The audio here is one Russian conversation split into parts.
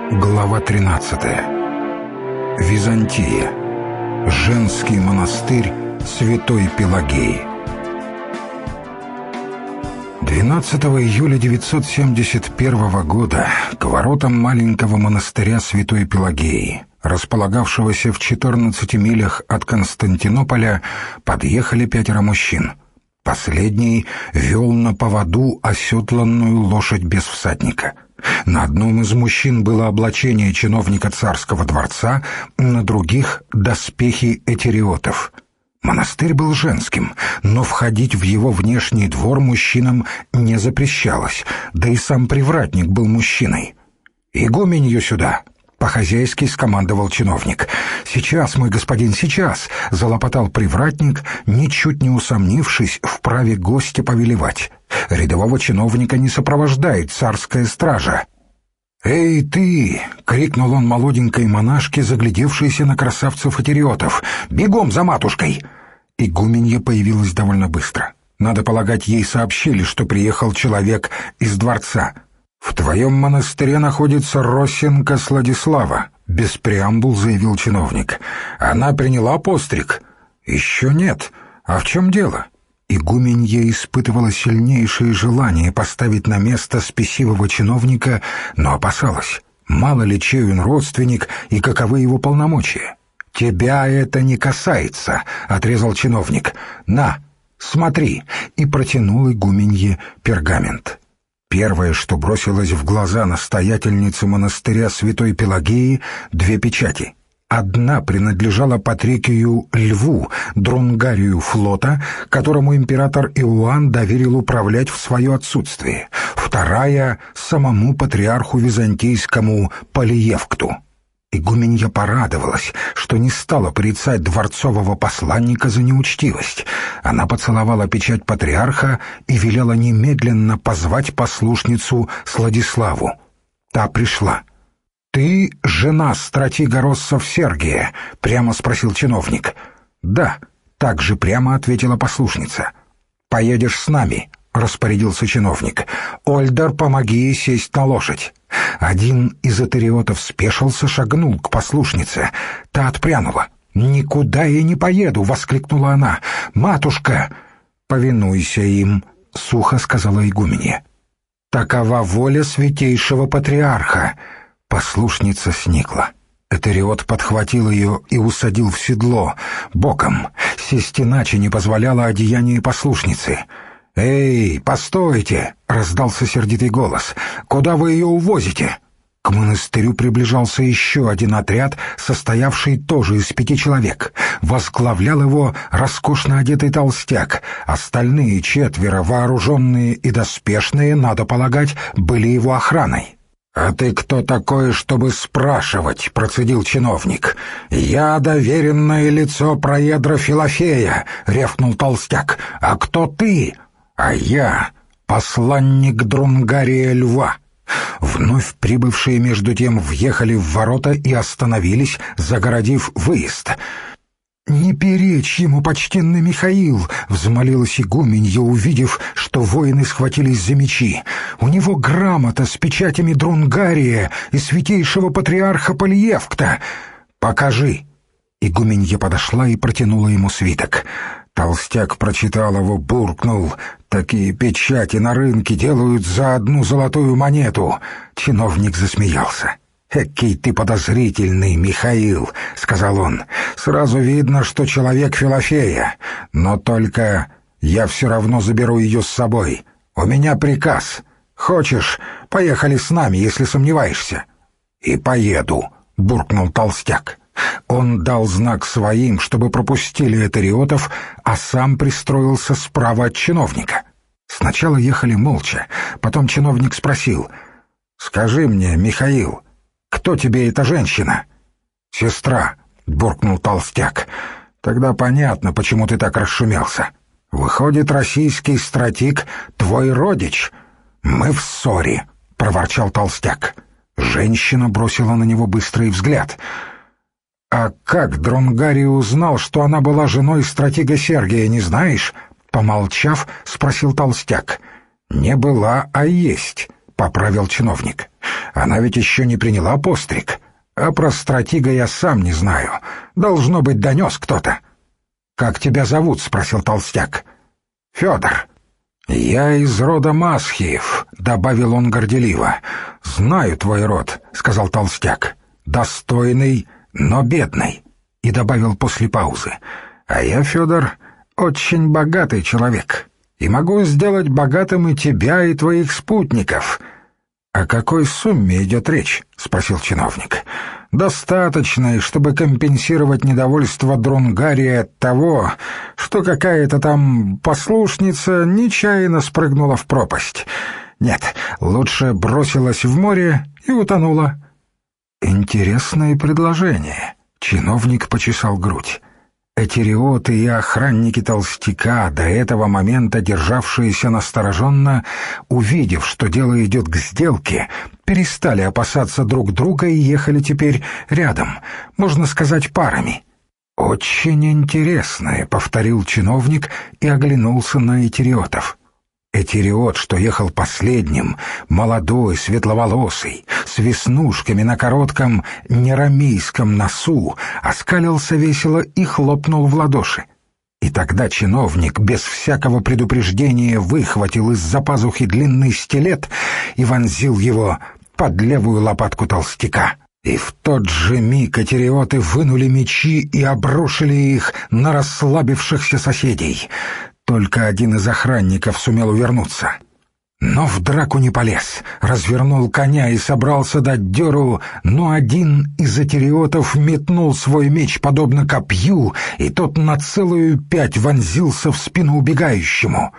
Глава 13. Византия. Женский монастырь Святой Пелагеи. 12 июля 971 года к воротам маленького монастыря Святой Пелагеи, располагавшегося в 14 милях от Константинополя, подъехали 5 мужчин. Последний вел на поводу оседланную лошадь без всадника. На одном из мужчин было облачение чиновника царского дворца, на других — доспехи этериотов. Монастырь был женским, но входить в его внешний двор мужчинам не запрещалось, да и сам привратник был мужчиной. «Игуменью сюда!» — по-хозяйски скомандовал чиновник. «Сейчас, мой господин, сейчас!» — залопотал привратник, ничуть не усомнившись в праве гостя повелевать. Рядового чиновника не сопровождает царская стража. «Эй, ты!» — крикнул он молоденькой монашке, заглядевшейся на красавцев-этериотов. «Бегом за матушкой!» Игуменья появилась довольно быстро. Надо полагать, ей сообщили, что приехал человек из дворца. «В твоем монастыре находится Росенко Сладислава», — без преамбул заявил чиновник. «Она приняла постриг?» «Еще нет. А в чем дело?» Игуменья испытывала сильнейшее желание поставить на место спесивого чиновника, но опасалась, мало ли чей он родственник и каковы его полномочия. «Тебя это не касается», — отрезал чиновник. «На, смотри», и протянул игуменье пергамент. Первое, что бросилось в глаза настоятельнице монастыря Святой Пелагеи — 2 печати. Одна принадлежала Патрикию Льву, друнгарию флота, которому император Иоанн доверил управлять в свое отсутствие. Вторая — самому патриарху византийскому Полиевкту. Игуменья порадовалась, что не стала порицать дворцового посланника за неучтивость. Она поцеловала печать патриарха и велела немедленно позвать послушницу Сладиславу. Та пришла. «Ты жена стратега Россов Сергия?» — прямо спросил чиновник. «Да», — так же прямо ответила послушница. «Поедешь с нами», — распорядился чиновник. «Ольдер, помоги ей сесть на лошадь». Один из этериотов спешился, шагнул к послушнице. Та отпрянула. «Никуда я не поеду!» — воскликнула она. «Матушка!» «Повинуйся им!» — сухо сказала игуменья. «Такова воля святейшего патриарха!» Послушница сникла. Этериот подхватил ее и усадил в седло, боком. Сесть иначе не позволяло одеяние послушницы. «Эй, постойте!» — раздался сердитый голос. «Куда вы ее увозите?» К монастырю приближался еще один отряд, состоявший тоже из 5 человек. Возглавлял его роскошно одетый толстяк. Остальные 4, вооруженные и доспешные, надо полагать, были его охраной. «А ты кто такой, чтобы спрашивать?» — процедил чиновник. «Я доверенное лицо проедра Филофея», — рявкнул толстяк. «А кто ты?» «А я посланник Друнгария Льва». Вновь прибывшие между тем въехали в ворота и остановились, загородив выезд. «Не перечь ему, почтенный Михаил!» — взмолилась игуменья, увидев, что воины схватились за мечи. «У него грамота с печатями Друнгария и святейшего патриарха Полиевкта. Покажи!» Игуменья подошла и протянула ему свиток. Толстяк прочитал его, буркнул: «Такие печати на рынке делают за 1 золотую монету». Чиновник засмеялся. «Экий ты подозрительный, Михаил», — сказал он. «Сразу видно, что человек Филофея. Но только я все равно заберу ее с собой. У меня приказ. Хочешь, поехали с нами, если сомневаешься?» «И поеду», — буркнул толстяк. Он дал знак своим, чтобы пропустили этериотов, а сам пристроился справа от чиновника. Сначала ехали молча, потом чиновник спросил: «Скажи мне, Михаил, кто тебе эта женщина?» «Сестра», — буркнул толстяк. «Тогда понятно, почему ты так расшумелся. Выходит, российский стратег твой родич?» «Мы в ссоре», — проворчал толстяк. Женщина бросила на него быстрый взгляд. «А как Друнгарий узнал, что она была женой стратега Сергия, не знаешь?» Помолчав, спросил толстяк. «Не была, а есть», поправил чиновник. «Она ведь еще не приняла постриг. А про стратега я сам не знаю. Должно быть, донес кто-то». «Как тебя зовут?» — спросил толстяк. «Федор». «Я из рода Масхиев», — добавил он горделиво. «Знаю твой род», — сказал толстяк. «Достойный, но бедный». И добавил после паузы. «А я, Федор, очень богатый человек, и могу сделать богатым и тебя, и твоих спутников». «О какой сумме идет речь?» — спросил чиновник. «Достаточной, чтобы компенсировать недовольство Друнгарии от того, что какая-то там послушница нечаянно спрыгнула в пропасть. Нет, лучше бросилась в море и утонула». «Интересное предложение». Чиновник почесал грудь. Этериоты и охранники толстяка, до этого момента державшиеся настороженно, увидев, что дело идет к сделке, перестали опасаться друг друга и ехали теперь рядом, можно сказать, парами. «Очень интересное», — повторил чиновник и оглянулся на этериотов. Этериот, что ехал последним, молодой, светловолосый, с веснушками на коротком нерамейском носу, оскалился весело и хлопнул в ладоши. И тогда чиновник без всякого предупреждения выхватил из-за пазухи длинный стилет и вонзил его под левую лопатку толстяка. И в тот же миг этериоты вынули мечи и обрушили их на расслабившихся соседей. Только один из охранников сумел увернуться. Но в драку не полез, развернул коня и собрался дать дёру, но один из этериотов метнул свой меч подобно копью, и тот на целую пять вонзился в спину убегающему.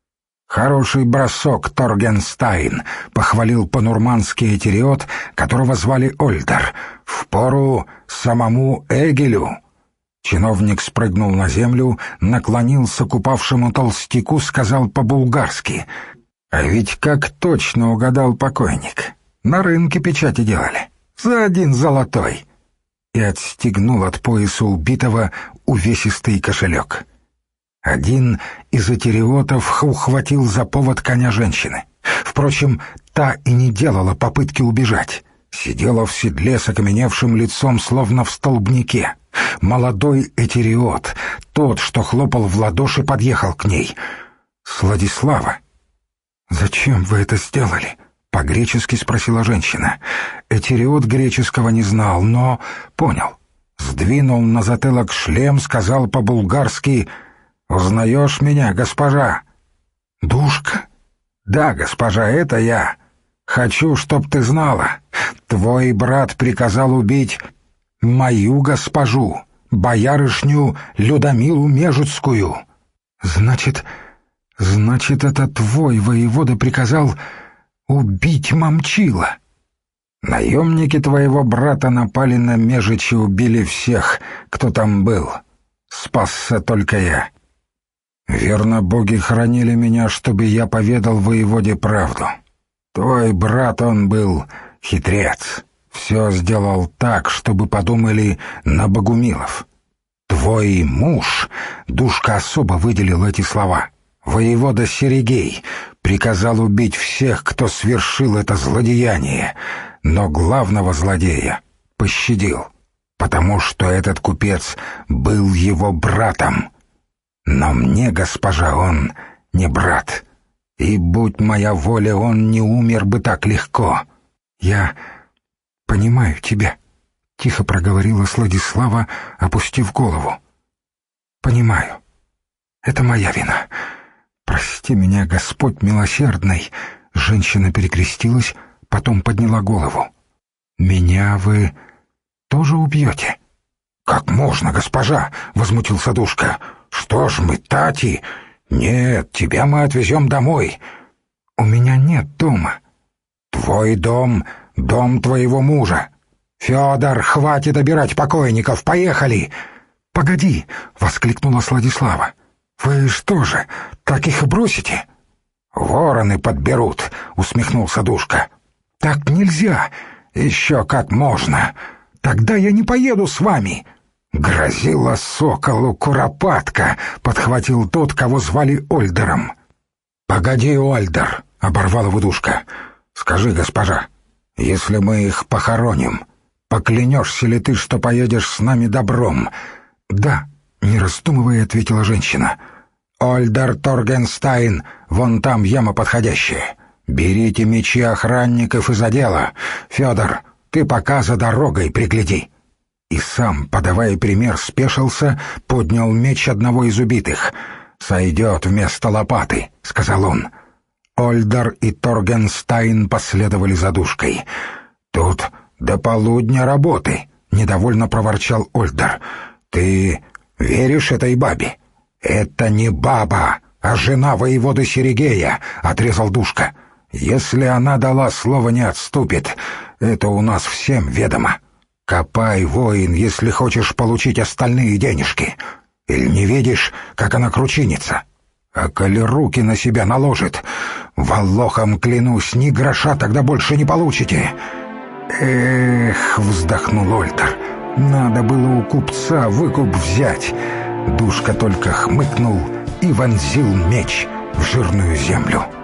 «Хороший бросок, Торгенстайн», — похвалил по-нурмански этериот, которого звали Ольдер. «Впору самому Эгелю». Чиновник спрыгнул на землю, наклонился к упавшему толстяку, сказал по-булгарски: «А ведь как точно угадал покойник. На рынке печати делали. За 1 золотой». И отстегнул от пояса убитого увесистый кошелек. Один из этериотов ухватил за повод коня женщины. Впрочем, та и не делала попытки убежать. Сидела в седле с окаменевшим лицом, словно в столбнике. Молодой этериот, тот, что хлопал в ладоши, подъехал к ней. «Сладислава, зачем вы это сделали?» — по-гречески спросила женщина. Этериот греческого не знал, но понял. Сдвинул на затылок шлем, сказал по-булгарски: «Узнаешь меня, госпожа?» «Душка?» «Да, госпожа, это я. Хочу, чтоб ты знала. Твой брат приказал убить мою госпожу, боярышню Людомилу Межицкую». Значит, это твой воевода приказал убить Момчила? Наемники твоего брата напали на Межичи и убили всех, кто там был. Спасся только я. Верно, боги хранили меня, чтобы я поведал воеводе правду. Твой брат, он был хитрец. Все сделал так, чтобы подумали на Богумилов. Твой муж, Душка особо выделил эти слова, воевода Серегей, приказал убить всех, кто совершил это злодеяние, но главного злодея пощадил, потому что этот купец был его братом. Но мне, госпожа, он не брат, и, будь моя воля, он не умер бы так легко. Я понимаю тебя, — тихо проговорила Сладислава, опустив голову. «Понимаю. Это моя вина. Прости меня, Господь милосердный». Женщина перекрестилась, потом подняла голову. «Меня вы тоже убьете?» «Как можно, госпожа?» — возмутился Душка. «Что ж мы, Тати? Нет, тебя мы отвезем домой». «У меня нет дома». «Твой дом — дом твоего мужа. Федор, хватит обирать покойников, поехали!» «Погоди!» — воскликнула Сладислава. «Вы что же, так их и бросите?» «Вороны подберут», — усмехнулся Душка. «Так нельзя!» «Еще как можно! Тогда я не поеду с вами!» «Грозила соколу куропатка», — подхватил тот, кого звали Ольдером. «Погоди, Ольдер», — оборвал его Душка. Скажи, госпожа, если мы их похороним, поклянешься ли ты, что поедешь с нами добром?» «Да», — не раздумывая, ответила женщина. «Ольдер Торгенстайн, вон там яма подходящая. Берите мечи охранников и за дело. Федор, ты пока за дорогой пригляди». И сам, подавая пример, спешился, поднял меч одного из убитых. «Сойдет вместо лопаты», — сказал он. Ольдер и Торгенстайн последовали за душкой. «Тут до полудня работы», — недовольно проворчал Ольдер. «Ты веришь этой бабе?» «Это не баба, а жена воеводы Серегея», — отрезал Душка. «Если она дала слово, не отступит. Это у нас всем ведомо. Копай, воин, если хочешь получить остальные денежки. Или не видишь, как она кручинится? А коли руки на себя наложит, волохом клянусь, ни гроша тогда больше не получите». «Эх», — вздохнул Ольдер, — «надо было у купца выкуп взять». Душка только хмыкнул и вонзил меч в жирную землю.